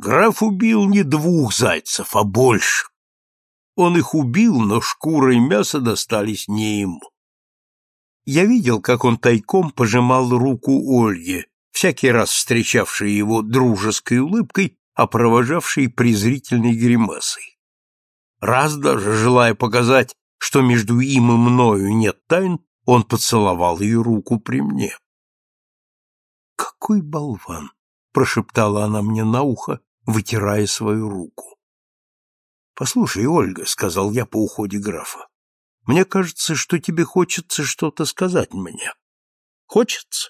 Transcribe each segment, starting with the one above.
Граф убил не 2 зайцев, а больше. Он их убил, но шкура и мясо достались не ему. Я видел, как он тайком пожимал руку Ольге, всякий раз встречавшей его дружеской улыбкой, а провожавшей презрительной гримасой. Раз даже, желая показать, что между им и мною нет тайн, он поцеловал ее руку при мне. «Какой болван!» — прошептала она мне на ухо, вытирая свою руку. «Послушай, Ольга», — сказал я по уходе графа, — «мне кажется, что тебе хочется что-то сказать мне. Хочется?»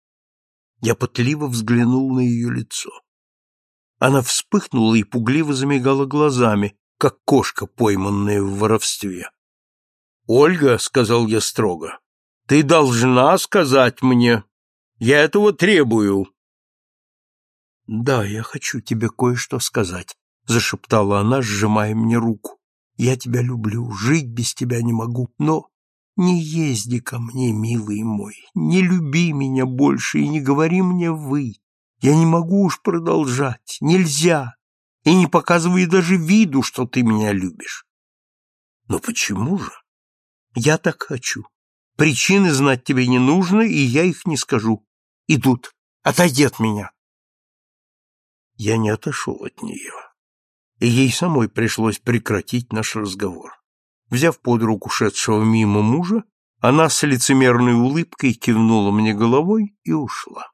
Я пытливо взглянул на ее лицо. Она вспыхнула и пугливо замигала глазами, как кошка, пойманная в воровстве. «Ольга», — сказал я строго, — «ты должна сказать мне. Я этого требую». «Да, я хочу тебе кое-что сказать», — зашептала она, сжимая мне руку. «Я тебя люблю, жить без тебя не могу, но не езди ко мне, милый мой, не люби меня больше и не говори мне «вы». Я не могу уж продолжать, нельзя, и не показывай даже виду, что ты меня любишь». «Но почему же?» «Я так хочу. Причины знать тебе не нужно, и я их не скажу. Идут. Отойди от меня». Я не отошел от нее, и ей самой пришлось прекратить наш разговор. Взяв под руку шедшего мимо мужа, она с лицемерной улыбкой кивнула мне головой и ушла.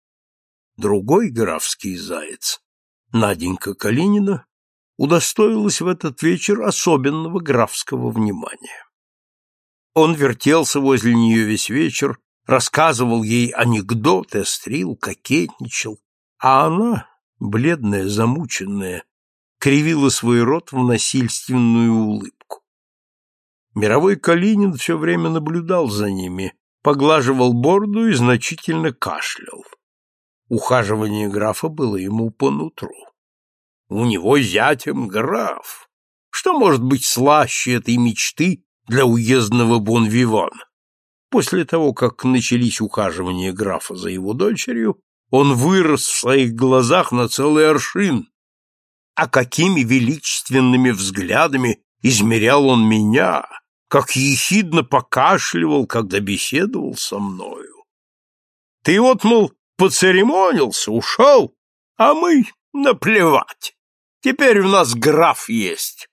Другой графский заяц, Наденька Калинина, удостоилась в этот вечер особенного графского внимания. Он вертелся возле нее весь вечер, рассказывал ей анекдоты, острил, кокетничал, а она, бледная, замученная, кривила свой рот в насильственную улыбку. Мировой Калинин все время наблюдал за ними, поглаживал бороду и значительно кашлял. Ухаживание графа было ему по нутру. У него зятем граф. Что может быть слаще этой мечты для уездного бон-вивана? После того, как начались ухаживания графа за его дочерью, он вырос в своих глазах на целый аршин. А какими величественными взглядами измерял он меня, как ехидно покашливал, когда беседовал со мною. Ты вот, мол, поцеремонился, ушел, а мы наплевать. Теперь у нас граф есть.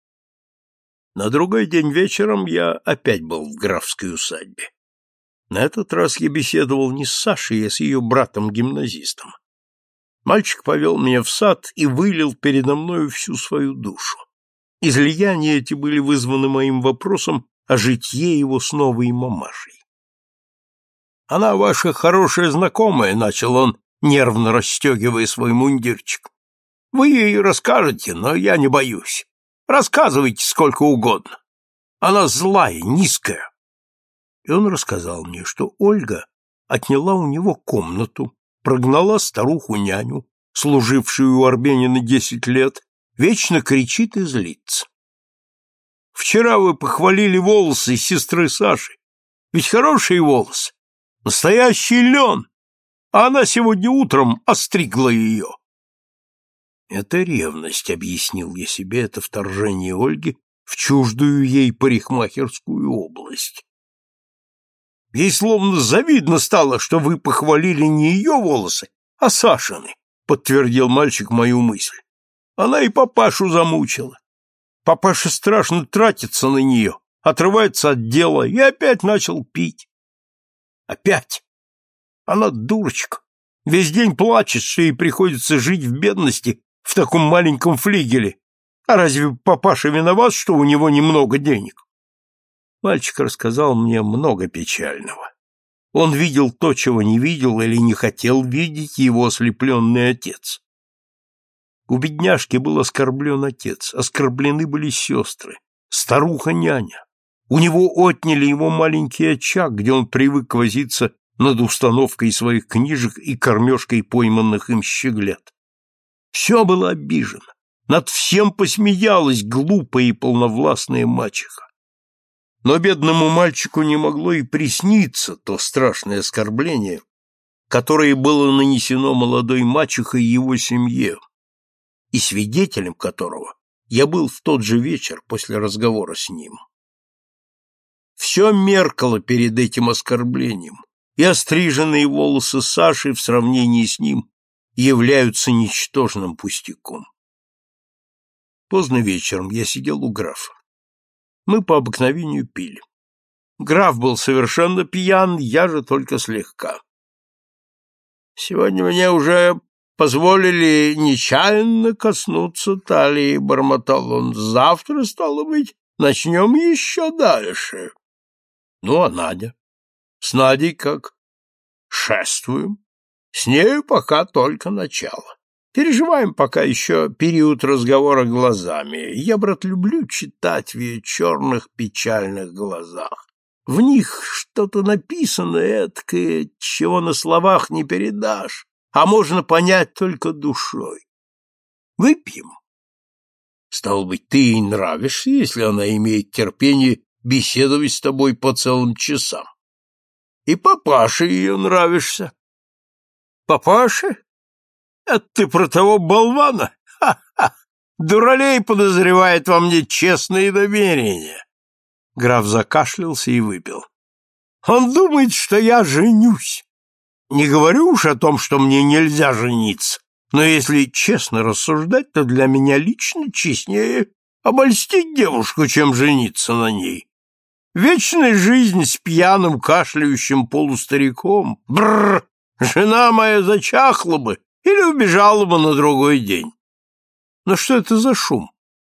На другой день вечером я опять был в графской усадьбе. На этот раз я беседовал не с Сашей, а с ее братом-гимназистом. Мальчик повел меня в сад и вылил передо мною всю свою душу. Излияния эти были вызваны моим вопросом о житье его с новой мамашей. «Она ваша хорошая знакомая», — начал он, нервно расстегивая свой мундирчик. «Вы ей расскажете, но я не боюсь. Рассказывайте сколько угодно. Она злая, низкая». И он рассказал мне, что Ольга отняла у него комнату, прогнала старуху-няню, служившую у Арбенина 10 лет, вечно кричит и злится. «Вчера вы похвалили волосы сестры Саши. Ведь хорошие волосы, настоящий лен, а она сегодня утром остригла ее». «Это ревность», — объяснил я себе это вторжение Ольги в чуждую ей парикмахерскую область. «Ей словно завидно стало, что вы похвалили не ее волосы, а Сашины», — подтвердил мальчик мою мысль. «Она и папашу замучила. Папаша страшно тратится на нее, отрывается от дела и опять начал пить. Опять. Она дурочка. Весь день плачет, что ей приходится жить в бедности в таком маленьком флигеле. А разве папаша виноват, что у него немного денег?» Мальчик рассказал мне много печального. Он видел то, чего не видел или не хотел видеть его ослепленный отец. У бедняжки был оскорблен отец, оскорблены были сестры, старуха-няня. У него отняли его маленький очаг, где он привык возиться над установкой своих книжек и кормежкой пойманных им щеглят. Все было обижено, над всем посмеялась глупая и полновластная мачеха. Но бедному мальчику не могло и присниться то страшное оскорбление, которое было нанесено молодой мачехой его семье, и свидетелем которого я был в тот же вечер после разговора с ним. Все меркло перед этим оскорблением, и остриженные волосы Саши в сравнении с ним являются ничтожным пустяком. Поздно вечером я сидел у графа. Мы по обыкновению пили. Граф был совершенно пьян, я же только слегка. «Сегодня мне уже позволили нечаянно коснуться талии», — бормотал он. «Завтра, стало быть, начнем еще дальше». «Ну, а Надя? С Надей как?» «Шествуем. С нею пока только начало. Переживаем пока еще период разговора глазами. Я, брат, люблю читать в ее черных печальных глазах. В них что-то написано эткое, чего на словах не передашь, а можно понять только душой. Выпьем. Стало быть, ты ей нравишься, если она имеет терпение беседовать с тобой по целым часам. И папаше ее нравишься. Папаше? Это ты про того болвана? Ха-ха! Дуралей подозревает во мне честные намерения. Граф закашлялся и выпил. Он думает, что я женюсь. Не говорю уж о том, что мне нельзя жениться, но если честно рассуждать, то для меня лично честнее обольстить девушку, чем жениться на ней. Вечная жизнь с пьяным кашляющим полустаряком. Бррр! Жена моя зачахла бы или убежала бы на другой день. Но что это за шум?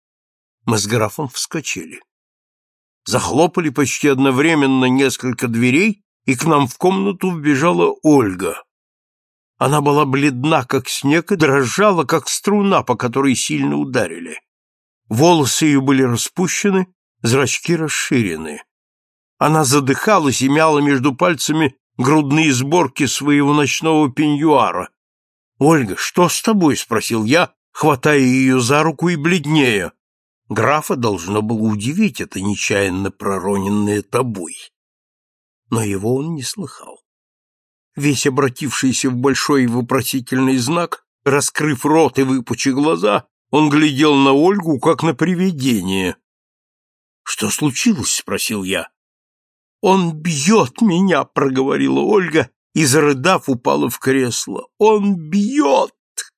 Мы с графом вскочили. Захлопали почти одновременно несколько дверей, и к нам в комнату вбежала Ольга. Она была бледна, как снег, и дрожала, как струна, по которой сильно ударили. Волосы ее были распущены, зрачки расширены. Она задыхалась и мяла между пальцами грудные сборки своего ночного пеньюара. «Ольга, что с тобой?» — спросил я, хватая ее за руку и бледнея. Графа должно было удивить это нечаянно пророненное тобой. Но его он не слыхал. Весь обратившийся в большой вопросительный знак, раскрыв рот и выпучив глаза, он глядел на Ольгу, как на привидение. «Что случилось?» — спросил я. «Он бьет меня!» — проговорила Ольга и, зарыдав, упала в кресло. «Он бьет!»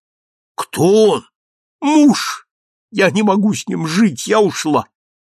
«Кто он?» «Муж! Я не могу с ним жить, я ушла!»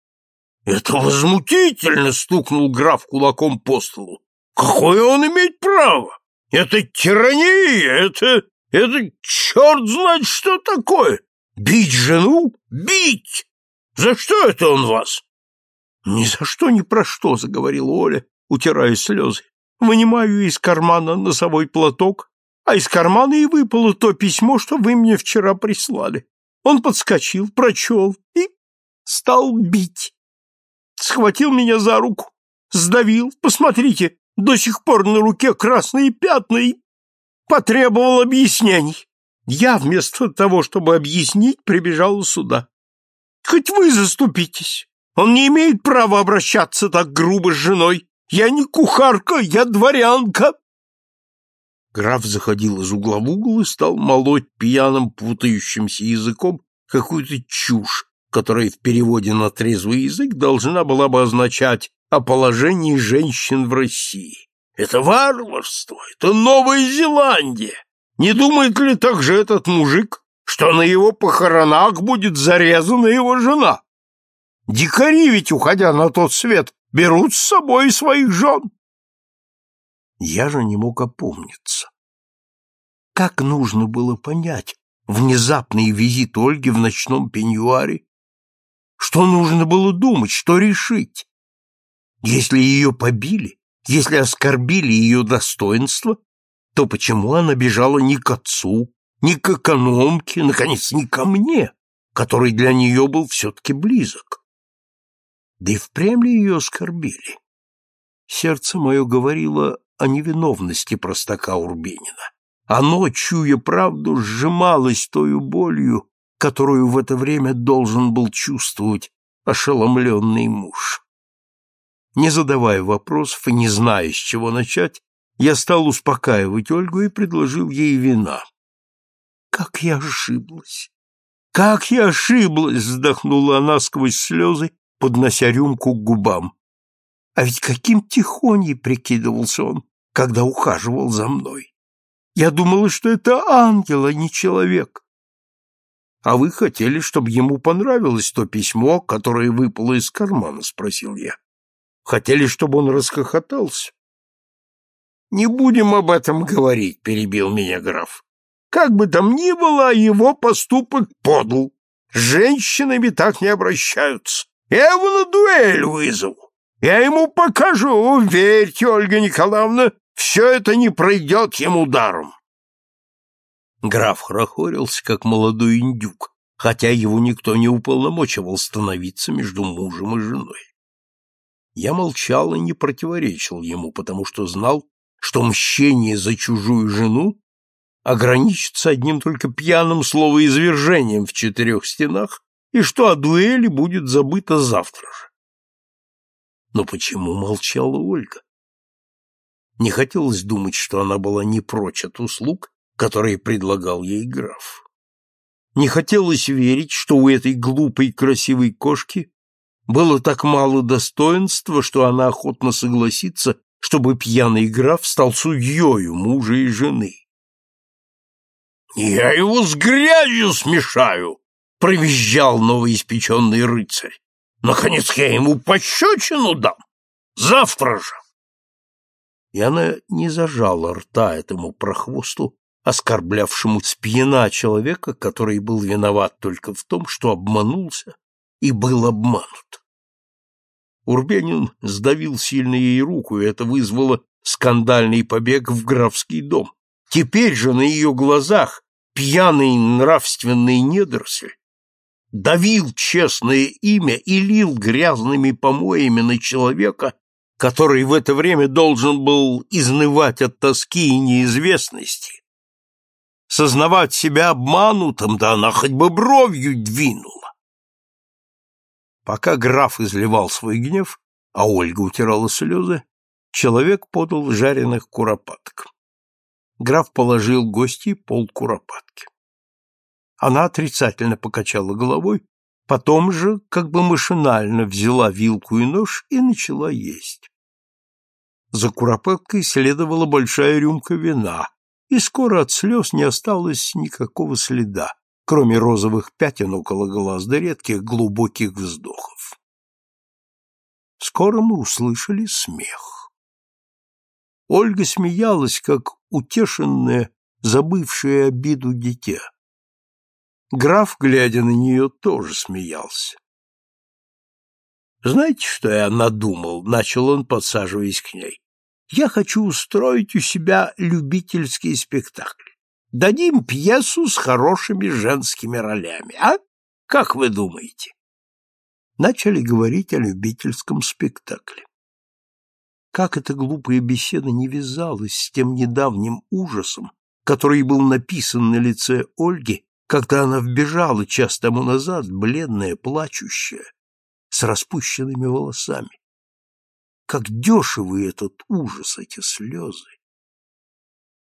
«Это возмутительно!» — стукнул граф кулаком по столу. «Какое он имеет право? Это тирания! Это черт знает что такое! Бить жену? Бить! За что это он вас?» «Ни за что, ни про что!» — заговорила Оля, утирая слезы. «Вынимаю из кармана носовой платок, а из кармана и выпало то письмо, что вы мне вчера прислали. Он подскочил, прочел и стал бить. Схватил меня за руку, сдавил, посмотрите, до сих пор на руке красные пятна, и потребовал объяснений. Я вместо того, чтобы объяснить, прибежала сюда. Хоть вы заступитесь. Он не имеет права обращаться так грубо с женой. Я не кухарка, я дворянка. Граф заходил из угла в угол и стал молоть пьяным путающимся языком какую-то чушь, которая в переводе на трезвый язык должна была бы означать о положении женщин в России. Это варварство, это Новая Зеландия. Не думает ли так же этот мужик, что на его похоронах будет зарезана его жена? Дикари ведь, уходя на тот свет, берут с собой своих жен. Я же не мог опомниться. Как нужно было понять внезапный визит Ольги в ночном пеньюаре? Что нужно было думать, что решить? Если ее побили, если оскорбили ее достоинство, то почему она бежала не к отцу, не к экономке, наконец, не ко мне, который для нее был все-таки близок? Да и впрямь ли ее оскорбили? Сердце мое говорило о невиновности простака Урбенина. Оно, чуя правду, сжималось тою болью, которую в это время должен был чувствовать ошеломленный муж. Не задавая вопросов и не зная, с чего начать, я стал успокаивать Ольгу и предложил ей вина. Как я ошиблась! «Как я ошиблась!» — вздохнула она сквозь слезы, поднося рюмку к губам. «А ведь каким тихоней прикидывался он, когда ухаживал за мной! Я думала, что это ангел, а не человек!» «А вы хотели, чтобы ему понравилось то письмо, которое выпало из кармана?» — спросил я. «Хотели, чтобы он расхохотался?» «Не будем об этом говорить», — перебил меня граф. «Как бы там ни было, его поступок подл. С женщинами так не обращаются. Я его на дуэль вызову. Я ему покажу, верьте, Ольга Николаевна, все это не пройдет ему даром». Граф хорохорился, как молодой индюк, хотя его никто не уполномочивал становиться между мужем и женой. Я молчал и не противоречил ему, потому что знал, что мщение за чужую жену ограничится одним только пьяным словоизвержением в 4 стенах и что о дуэли будет забыто завтра же. Но почему молчала Ольга? Не хотелось думать, что она была не прочь от услуг, которые предлагал ей граф. Не хотелось верить, что у этой глупой красивой кошки было так мало достоинства, что она охотно согласится, чтобы пьяный граф стал судьею мужа и жены. «Я его с грязью смешаю!» — провизжал новоиспеченный рыцарь. «Наконец я ему пощечину дам! Завтра же!» И она не зажала рта этому прохвосту, оскорблявшему спьяна человека, который был виноват только в том, что обманулся и был обманут. Урбенин сдавил сильно ей руку, и это вызвало скандальный побег в графский дом. Теперь же на ее глазах пьяный нравственный недоросль давил честное имя и лил грязными помоями на человека, который в это время должен был изнывать от тоски и неизвестности, сознавать себя обманутым, да она хоть бы бровью двинула. Пока граф изливал свой гнев, а Ольга утирала слезы, человек подал жареных куропаток. Граф положил гостье полкуропатки. Она отрицательно покачала головой, потом же, как бы машинально, взяла вилку и нож и начала есть. За куропаткой следовала большая рюмка вина, и скоро от слез не осталось никакого следа, кроме розовых пятен около глаз да редких глубоких вздохов. Скоро мы услышали смех. Ольга смеялась, как утешенное, забывшее обиду дитя. Граф, глядя на нее, тоже смеялся. «Знаете, что я надумал?» — начал он, подсаживаясь к ней. «Я хочу устроить у себя любительский спектакль. Дадим пьесу с хорошими женскими ролями, а? Как вы думаете?» Начали говорить о любительском спектакле. Как эта глупая беседа не вязалась с тем недавним ужасом, который был написан на лице Ольги, когда она вбежала час тому назад, бледная, плачущая, с распущенными волосами. Как дешевый этот ужас, эти слезы!